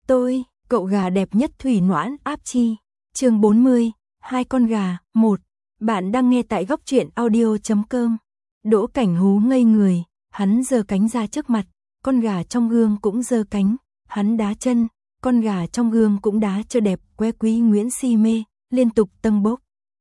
Tôi, cậu gà đẹp nhất thủy noãn áp chi. Chương 40, hai con gà, 1. Bạn đang nghe tại góc truyện audio.com. Đỗ Cảnh Hú ngây người, hắn giơ cánh ra trước mặt, con gà trong gương cũng giơ cánh, hắn đá chân, con gà trong gương cũng đá cho đẹp, que Quý Nguyễn si mê, liên tục tâng bốc.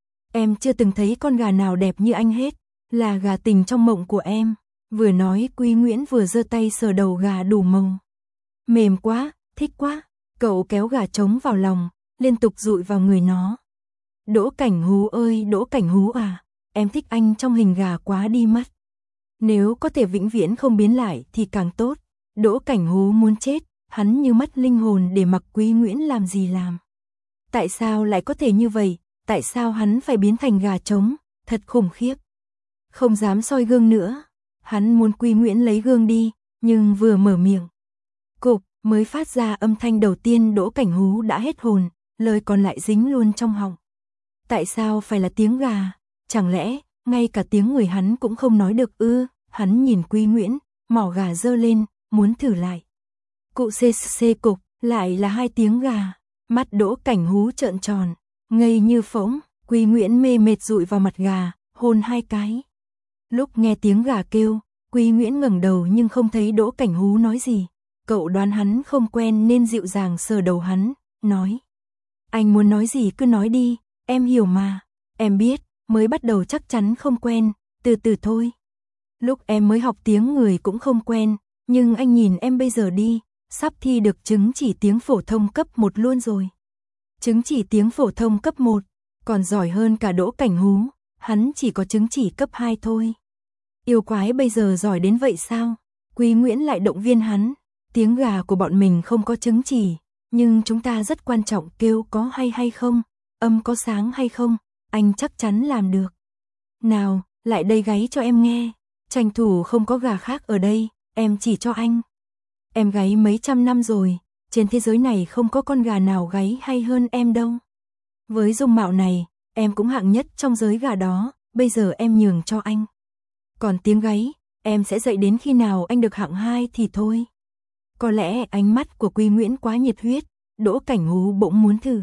Em chưa từng thấy con gà nào đẹp như anh hết, là gà tình trong mộng của em. Vừa nói Quý Nguyễn vừa giơ tay sờ đầu gà đủ màu. Mềm quá, thích quá, cậu kéo gà trống vào lòng, liên tục dụi vào người nó. Đỗ Cảnh Hú ơi, Đỗ Cảnh Hú à, em thích anh trong hình gà quá đi mất. Nếu có thể vĩnh viễn không biến lại thì càng tốt. Đỗ Cảnh Hú muốn chết, hắn như mất linh hồn để mặc Quý Nguyễn làm gì làm. Tại sao lại có thể như vậy, tại sao hắn phải biến thành gà trống, thật khủng khiếp. Không dám soi gương nữa, hắn muốn Quý Nguyễn lấy gương đi, nhưng vừa mở miệng. Cục, mới phát ra âm thanh đầu tiên Đỗ Cảnh Hú đã hết hồn, lời còn lại dính luôn trong họng. Tại sao phải là tiếng gà, chẳng lẽ ngay cả tiếng người hắn cũng không nói được ư? Hắn nhìn Quý Nguyễn, mỏ gà giơ lên, muốn thử lại. Cụ cc cục, lại là hai tiếng gà. Mắt Đỗ Cảnh Hú trợn tròn, ngây như phỗng. Quý Nguyễn mê mệt dụi vào mặt gà, hôn hai cái. Lúc nghe tiếng gà kêu, Quý Nguyễn ngẩng đầu nhưng không thấy Đỗ Cảnh Hú nói gì. Cậu đoán hắn không quen nên dịu dàng sờ đầu hắn, nói. Anh muốn nói gì cứ nói đi, em hiểu mà. Em biết, mới bắt đầu chắc chắn không quen, từ từ thôi. Lúc em mới học tiếng người cũng không quen, nhưng anh nhìn em bây giờ đi, sắp thi được chứng chỉ tiếng phổ thông cấp 1 luôn rồi. Chứng chỉ tiếng phổ thông cấp 1, còn giỏi hơn cả Đỗ Cảnh Hú, hắn chỉ có chứng chỉ cấp 2 thôi. Yêu quái bây giờ giỏi đến vậy sao? Quý Nguyễn lại động viên hắn. Tiếng gà của bọn mình không có chứng chỉ, nhưng chúng ta rất quan trọng, kêu có hay không, âm có sáng hay không, anh chắc chắn làm được. Nào, lại đây gáy cho em nghe, tranh thủ không có gà khác ở đây, em chỉ cho anh. Em gáy mấy trăm năm rồi, trên thế giới này không có con gà nào gáy hay hơn em đâu. Với dung mạo này, em cũng hạng nhất trong giới gà đó, bây giờ em nhường cho anh. Còn tiếng gáy, em sẽ dạy đến khi nào anh được hạng 2 thì thôi. Có lẽ ánh mắt của Quý Nguyễn quá nhiệt huyết, Đỗ Cảnh Hú bỗng muốn thử.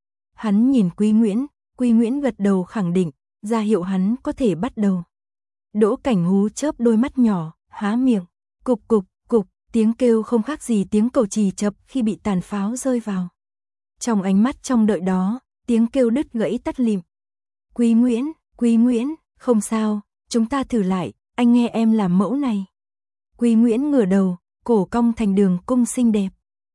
Hắn nhìn Quý Nguyễn gật đầu khẳng định, ra hiệu hắn có thể bắt đầu. Đỗ Cảnh Hú chớp đôi mắt nhỏ, há miệng, cục cục cục, tiếng kêu không khác gì tiếng cầu chì chập khi bị tàn pháo rơi vào. Trong ánh mắt trong đợi đó, tiếng kêu đứt gãy tắt lịm. Quý Nguyễn, không sao, chúng ta thử lại, anh nghe em làm mẫu này. Quý Nguyễn ngửa đầu, cổ cong thành đường cung xinh đẹp.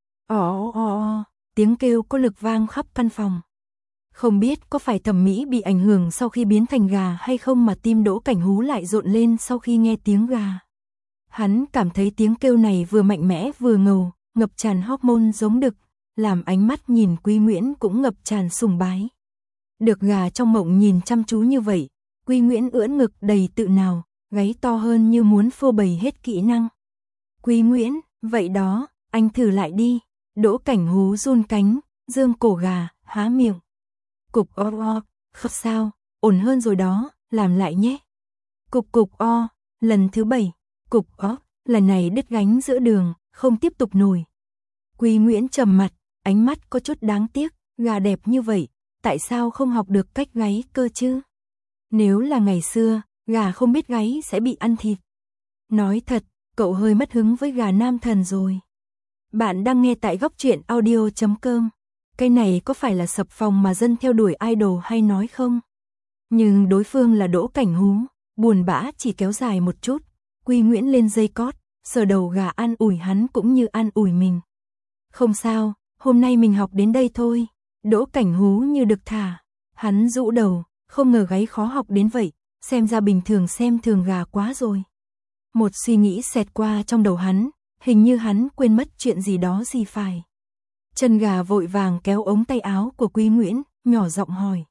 Tiếng kêu có lực vang khắp căn phòng. Không biết có phải thẩm mỹ bị ảnh hưởng sau khi biến thành gà hay không mà tim Đỗ Cảnh Hú lại rộn lên sau khi nghe tiếng gà. Hắn cảm thấy tiếng kêu này vừa mạnh mẽ vừa ngầu, ngập tràn hormone giống đực, làm ánh mắt nhìn Quý Nguyễn cũng ngập tràn sùng bái. Được gà trong mộng nhìn chăm chú như vậy, Quý Nguyễn ưỡn ngực đầy tự hào, gáy to hơn như muốn phô bày hết kỹ năng. Quý Nguyễn, vậy đó, anh thử lại đi. Đỗ Cảnh Hú run cánh, dương cổ gà, há miệng. Cục không sao, ổn hơn rồi đó, làm lại nhé. Cục lần thứ 7, cục lần này đứt gánh giữa đường, không tiếp tục nổi. Quý Nguyễn trầm mặt, ánh mắt có chút đáng tiếc, gà đẹp như vậy, tại sao không học được cách gáy cơ chứ? Nếu là ngày xưa, gà không biết gáy sẽ bị ăn thịt. Nói thật, cậu hơi mất hứng với gà nam thần rồi. Bạn đang nghe tại góc truyện audio.com. Cái này có phải là sập phòng mà dân theo đuổi idol hay nói không? Nhưng đối phương là Đỗ Cảnh Hú, buồn bã chỉ kéo dài một chút. Quý Nguyễn lên dây cót, sờ đầu gà an ủi hắn cũng như an ủi mình. Không sao, hôm nay mình học đến đây thôi. Đỗ Cảnh Hú như được thả. Hắn rũ đầu, không ngờ gáy khó học đến vậy, xem ra bình thường xem thường gà quá rồi. Một suy nghĩ xẹt qua trong đầu hắn, hình như hắn quên mất chuyện gì đó gì phải. Chân gà vội vàng kéo ống tay áo của Quý Nguyễn, nhỏ giọng hỏi.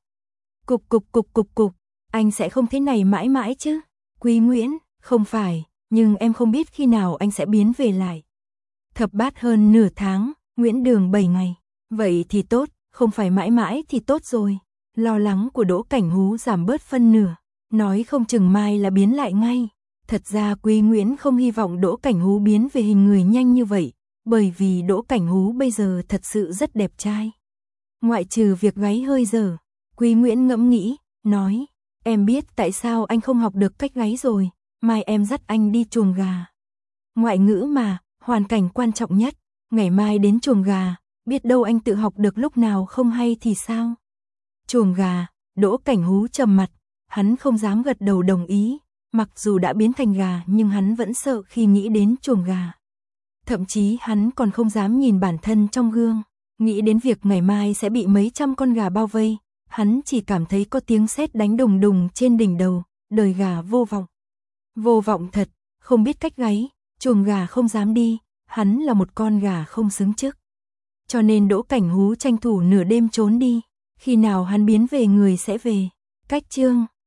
Cục, anh sẽ không thế này mãi mãi chứ? Quý Nguyễn, không phải, nhưng em không biết khi nào anh sẽ biến về lại. Thập bát hơn nửa tháng, Nguyễn Đường 7 ngày. Vậy thì tốt, không phải mãi mãi thì tốt rồi. Lo lắng của Đỗ Cảnh Hú giảm bớt phân nửa, nói không chừng mai là biến lại ngay. Thật ra Quý Nguyễn không hy vọng Đỗ Cảnh Hú biến về hình người nhanh như vậy, bởi vì Đỗ Cảnh Hú bây giờ thật sự rất đẹp trai. Ngoại trừ việc gáy hơi dở, Quý Nguyễn ngẫm nghĩ, nói, em biết tại sao anh không học được cách gáy rồi, mai em dắt anh đi chuồng gà. Ngoại ngữ mà, hoàn cảnh quan trọng nhất, ngày mai đến chuồng gà, biết đâu anh tự học được lúc nào không hay thì sao? Chuồng gà, Đỗ Cảnh Hú trầm mặt, hắn không dám gật đầu đồng ý, mặc dù đã biến thành gà nhưng hắn vẫn sợ khi nghĩ đến chuồng gà. Thậm chí hắn còn không dám nhìn bản thân trong gương, nghĩ đến việc ngày mai sẽ bị mấy trăm con gà bao vây, hắn chỉ cảm thấy có tiếng sét đánh đùng đùng trên đỉnh đầu, đời gà vô vọng. Vô vọng thật, không biết cách gáy, chuồng gà không dám đi, hắn là một con gà không xứng chức. Cho nên Đỗ Cảnh Hú tranh thủ nửa đêm trốn đi, khi nào hắn biến về người sẽ về. Cách chương